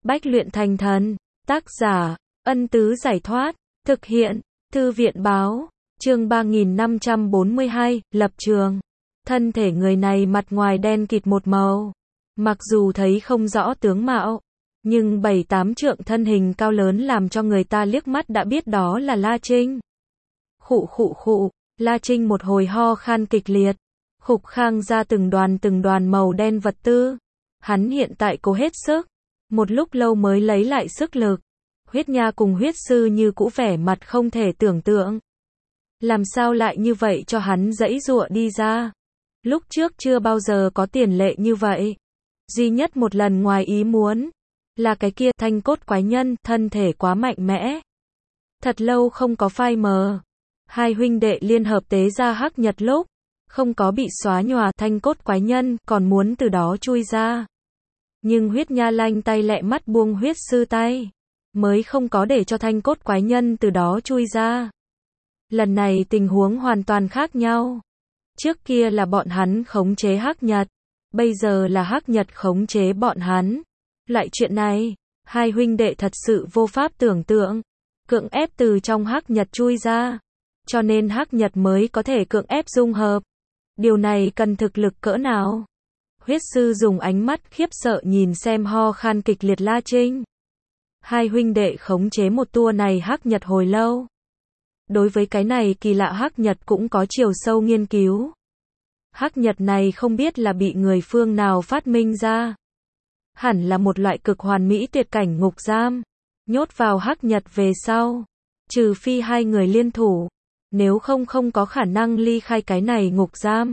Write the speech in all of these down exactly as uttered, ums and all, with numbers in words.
Bách luyện thành thần. Tác giả, Ân Tứ Giải Thoát. Thực hiện, Thư viện Báo. Chương ba nghìn năm trăm bốn mươi hai, lập trường. Thân thể người này mặt ngoài đen kịt một màu. Mặc dù thấy không rõ tướng mạo, nhưng bảy tám trượng thân hình cao lớn làm cho người ta liếc mắt đã biết đó là La Trinh. Khụ khụ khụ, La Trinh một hồi ho khan kịch liệt, khục khang ra từng đoàn từng đoàn màu đen vật tư. Hắn hiện tại cố hết sức, một lúc lâu mới lấy lại sức lực. Huyết Nha cùng huyết sư như cũ vẻ mặt không thể tưởng tượng. Làm sao lại như vậy cho hắn giãy giụa đi ra. Lúc trước chưa bao giờ có tiền lệ như vậy. Duy nhất một lần ngoài ý muốn là cái kia thanh cốt quái nhân, thân thể quá mạnh mẽ. Thật lâu không có phai mờ. Hai huynh đệ liên hợp tế ra hắc nhật lúc không có bị xóa nhòa, thanh cốt quái nhân còn muốn từ đó chui ra. Nhưng Huyết Nha lanh tay lẹ mắt buông huyết sư tay, mới không có để cho thanh cốt quái nhân từ đó chui ra. Lần này tình huống hoàn toàn khác nhau. Trước kia là bọn hắn khống chế hắc nhật, bây giờ là hắc nhật khống chế bọn hắn. Loại chuyện này, hai huynh đệ thật sự vô pháp tưởng tượng. Cưỡng ép từ trong hắc nhật chui ra, cho nên hắc nhật mới có thể cưỡng ép dung hợp. Điều này cần thực lực cỡ nào? Huyết sư dùng ánh mắt khiếp sợ nhìn xem ho khan kịch liệt La Trinh. Hai huynh đệ khống chế một tua này hắc nhật hồi lâu. Đối với cái này kỳ lạ hắc nhật cũng có chiều sâu nghiên cứu. Hắc nhật này không biết là bị người phương nào phát minh ra. Hẳn là một loại cực hoàn mỹ tuyệt cảnh ngục giam. Nhốt vào hắc nhật về sau, trừ phi hai người liên thủ, nếu không không có khả năng ly khai cái này ngục giam.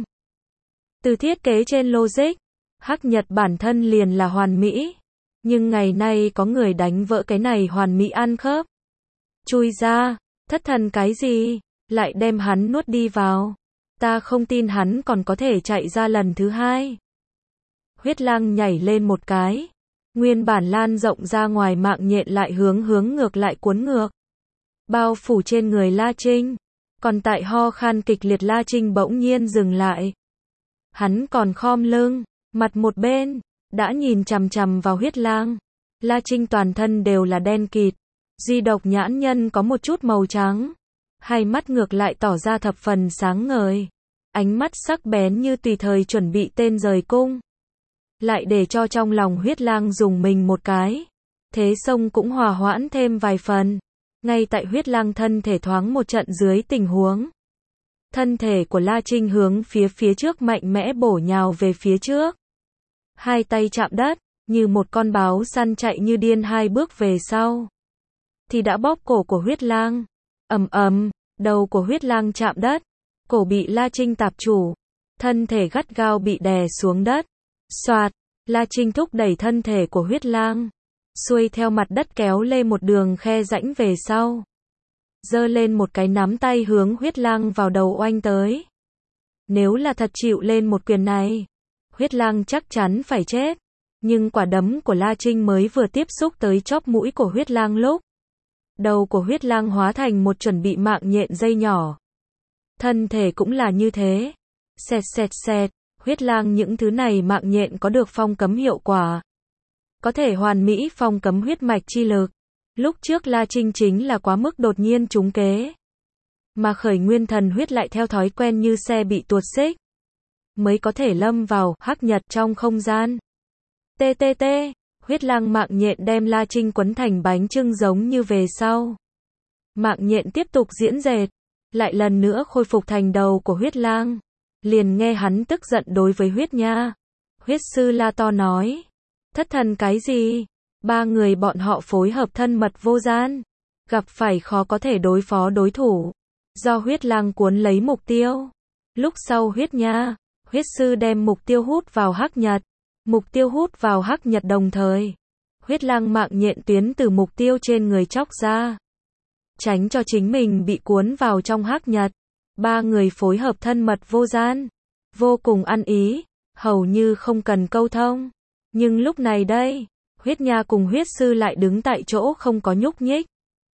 Từ thiết kế trên logic, hắc nhật bản thân liền là hoàn mỹ. Nhưng ngày nay có người đánh vỡ cái này hoàn mỹ ăn khớp. Chui ra, thất thần cái gì, lại đem hắn nuốt đi vào. Ta không tin hắn còn có thể chạy ra lần thứ hai. Huyết Lang nhảy lên một cái. Nguyên bản lan rộng ra ngoài mạng nhện lại hướng hướng ngược lại cuốn ngược. Bao phủ trên người La Trinh. Còn tại ho khan kịch liệt La Trinh bỗng nhiên dừng lại. Hắn còn khom lưng, mặt một bên, đã nhìn chằm chằm vào Huyết Lang. La Trinh toàn thân đều là đen kịt. Duy độc nhãn nhân có một chút màu trắng. Hai mắt ngược lại tỏ ra thập phần sáng ngời. Ánh mắt sắc bén như tùy thời chuẩn bị tên rời cung. Lại để cho trong lòng Huyết Lang dùng mình một cái. Thế sông cũng hòa hoãn thêm vài phần. Ngay tại Huyết Lang thân thể thoáng một trận dưới tình huống. Thân thể của La Trinh hướng phía phía trước mạnh mẽ bổ nhào về phía trước. Hai tay chạm đất, như một con báo săn chạy như điên hai bước về sau. Thì đã bóp cổ của Huyết Lang. Ầm ầm, đầu của Huyết Lang chạm đất. Cổ bị La Trinh tạp chủ. Thân thể gắt gao bị đè xuống đất. Xoạt, La Trinh thúc đẩy thân thể của Huyết Lang. Xuôi theo mặt đất kéo lên một đường khe rãnh về sau. Giơ lên một cái nắm tay hướng Huyết Lang vào đầu oanh tới. Nếu là thật chịu lên một quyền này, Huyết Lang chắc chắn phải chết. Nhưng quả đấm của La Trinh mới vừa tiếp xúc tới chóp mũi của Huyết Lang lúc. Đầu của Huyết Lang hóa thành một chuẩn bị mạng nhện dây nhỏ. Thân thể cũng là như thế. Xẹt xẹt xẹt, Huyết Lang những thứ này mạng nhện có được phong cấm hiệu quả. Có thể hoàn mỹ phong cấm huyết mạch chi lực. Lúc trước La Trinh chính là quá mức đột nhiên trúng kế. Mà khởi nguyên thần huyết lại theo thói quen như xe bị tuột xích. Mới có thể lâm vào hắc nhật trong không gian. Tê tê tê, Huyết Lang mạng nhện đem La Trinh quấn thành bánh chưng giống như về sau. Mạng nhện tiếp tục diễn dệt. Lại lần nữa khôi phục thành đầu của Huyết Lang. Liền nghe hắn tức giận đối với Huyết Nha. Huyết sư la to nói. Thất thần cái gì? Ba người bọn họ phối hợp thân mật vô gian. Gặp phải khó có thể đối phó đối thủ. Do Huyết Lang cuốn lấy mục tiêu. Lúc sau Huyết Nha, huyết sư đem mục tiêu hút vào hắc nhật. Mục tiêu hút vào hắc nhật đồng thời. Huyết Lang mạng nhện tuyến từ mục tiêu trên người chóc ra. Tránh cho chính mình bị cuốn vào trong hắc nhật. Ba người phối hợp thân mật vô gian. Vô cùng ăn ý. Hầu như không cần câu thông. Nhưng lúc này đây, Huyết Nha cùng huyết sư lại đứng tại chỗ không có nhúc nhích.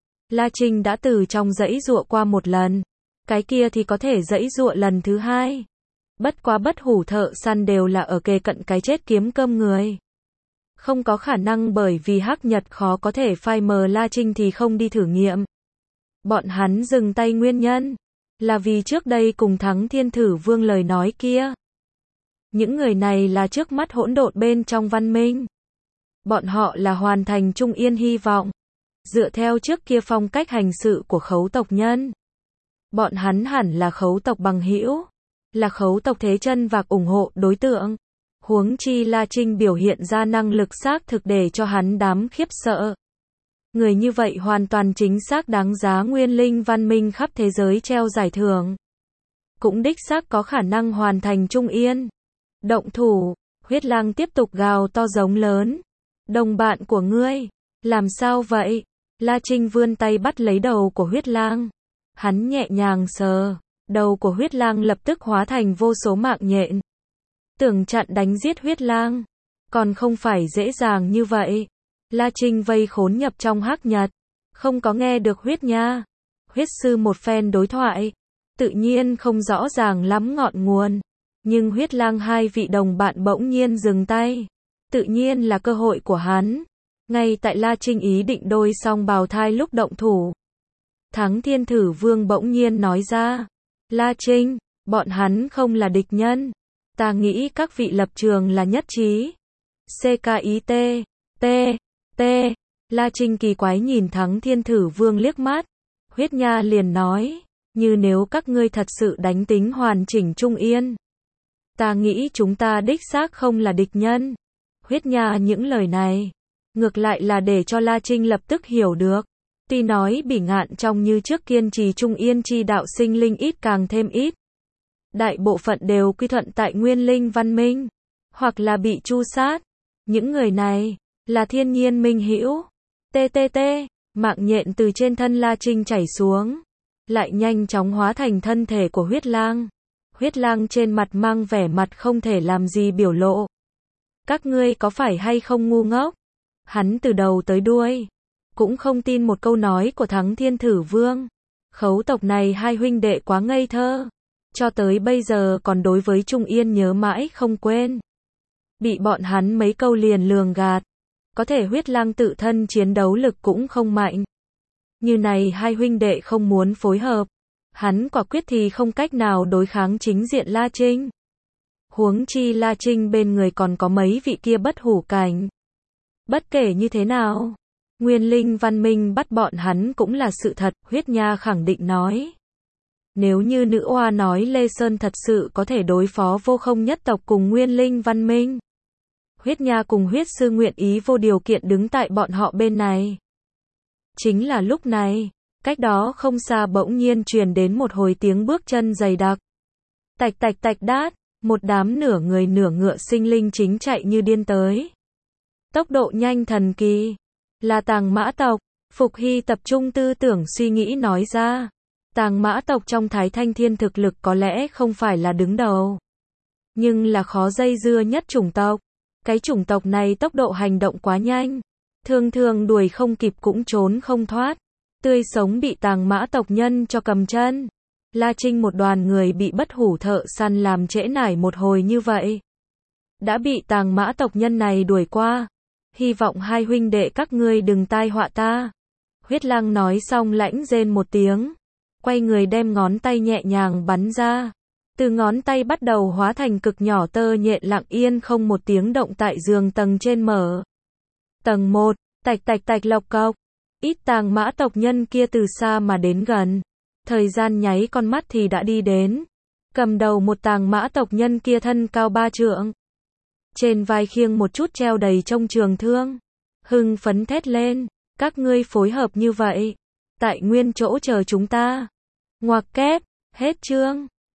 La Trinh đã từ trong giãy giụa qua một lần. Cái kia thì có thể giãy giụa lần thứ hai. Bất quá bất hủ thợ săn đều là ở kề cận cái chết kiếm cơm người. Không có khả năng bởi vì Hắc Nhật khó có thể phai mờ La Trinh thì không đi thử nghiệm. Bọn hắn dừng tay nguyên nhân là vì trước đây cùng Thắng Thiên Thử Vương lời nói kia. Những người này là trước mắt hỗn độn bên trong văn minh. Bọn họ là hoàn thành Trung Yên hy vọng. Dựa theo trước kia phong cách hành sự của khấu tộc nhân, bọn hắn hẳn là khấu tộc bằng hữu, là khấu tộc thế chân vạc ủng hộ đối tượng. Huống chi La Trinh biểu hiện ra năng lực xác thực để cho hắn đám khiếp sợ. Người như vậy hoàn toàn chính xác đáng giá Nguyên Linh văn minh khắp thế giới treo giải thưởng. Cũng đích xác có khả năng hoàn thành Trung Yên. Động thủ, Huyết Lang tiếp tục gào to giống lớn. Đồng bạn của ngươi, làm sao vậy? La Trinh vươn tay bắt lấy đầu của Huyết Lang. Hắn nhẹ nhàng sờ, đầu của Huyết Lang lập tức hóa thành vô số mạng nhện. Tưởng chặn đánh giết Huyết Lang, còn không phải dễ dàng như vậy. La Trinh vây khốn nhập trong Hắc Nhật, không có nghe được Huyết Nha, Huyết Sư một phen đối thoại, tự nhiên không rõ ràng lắm ngọn nguồn. Nhưng Huyết Lang hai vị đồng bạn bỗng nhiên dừng tay, tự nhiên là cơ hội của hắn. Ngay tại La Trinh ý định đôi song bào thai lúc động thủ, Thắng Thiên Thử Vương bỗng nhiên nói ra, La Trinh, bọn hắn không là địch nhân. Ta nghĩ các vị lập trường là nhất trí. xê ca i tê, T, T, La Trinh kỳ quái nhìn Thắng Thiên Thử Vương liếc mắt. Huyết Nha liền nói, như nếu các ngươi thật sự đánh tính hoàn chỉnh Trung Yên. Ta nghĩ chúng ta đích xác không là địch nhân. Huyết Nha những lời này, ngược lại là để cho La Trinh lập tức hiểu được. Tuy nói bỉ ngạn trong như trước kiên trì Trung Yên chi đạo sinh linh ít càng thêm ít. Đại bộ phận đều quy thuận tại Nguyên Linh văn minh, hoặc là bị tru sát. Những người này là thiên nhiên minh hữu. tê tê tê, mạng nhện từ trên thân La Trinh chảy xuống, lại nhanh chóng hóa thành thân thể của Huyết Lang. Huyết Lang trên mặt mang vẻ mặt không thể làm gì biểu lộ. Các ngươi có phải hay không ngu ngốc? Hắn từ đầu tới đuôi cũng không tin một câu nói của Thắng Thiên Thử Vương. Khấu tộc này hai huynh đệ quá ngây thơ, cho tới bây giờ còn đối với Trung Yên nhớ mãi không quên. Bị bọn hắn mấy câu liền lường gạt. Có thể Huyết Lang tự thân chiến đấu lực cũng không mạnh. Như này hai huynh đệ không muốn phối hợp, hắn quả quyết thì không cách nào đối kháng chính diện La Trinh. Huống chi La Trinh bên người còn có mấy vị kia bất hủ cảnh. Bất kể như thế nào, Nguyên Linh văn minh bắt bọn hắn cũng là sự thật, Huyết Nha khẳng định nói. Nếu như nữ oa nói Lê Sơn thật sự có thể đối phó vô không nhất tộc cùng Nguyên Linh văn minh, Huyết Nha cùng Huyết Sư nguyện ý vô điều kiện đứng tại bọn họ bên này. Chính là lúc này, cách đó không xa bỗng nhiên truyền đến một hồi tiếng bước chân dày đặc. Tạch tạch tạch đát, một đám nửa người nửa ngựa sinh linh chính chạy như điên tới. Tốc độ nhanh thần kỳ, là Tàng Mã tộc. Phục Hy tập trung tư tưởng suy nghĩ nói ra. Tàng Mã tộc trong Thái Thanh Thiên thực lực có lẽ không phải là đứng đầu, nhưng là khó dây dưa nhất chủng tộc. Cái chủng tộc này tốc độ hành động quá nhanh, thường thường đuổi không kịp cũng trốn không thoát, tươi sống bị Tàng Mã tộc nhân cho cầm chân. La Trinh một đoàn người bị bất hủ thợ săn làm trễ nải một hồi như vậy, đã bị Tàng Mã tộc nhân này đuổi qua. Hy vọng hai huynh đệ các ngươi đừng tai họa ta. Huyết Lang nói xong lãnh rên một tiếng, quay người đem ngón tay nhẹ nhàng bắn ra. Từ ngón tay bắt đầu hóa thành cực nhỏ tơ nhện lặng yên không một tiếng động tại giường tầng trên mở. Tầng một, tạch tạch tạch lộc cộc. Ít Tàng Mã tộc nhân kia từ xa mà đến gần. Thời gian nháy con mắt thì đã đi đến. Cầm đầu một Tàng Mã tộc nhân kia thân cao ba trượng. Trên vai khiêng một chút treo đầy trong trường thương. Hưng phấn thét lên, các ngươi phối hợp như vậy, tại nguyên chỗ chờ chúng ta. Ngoặc kép, hết chương.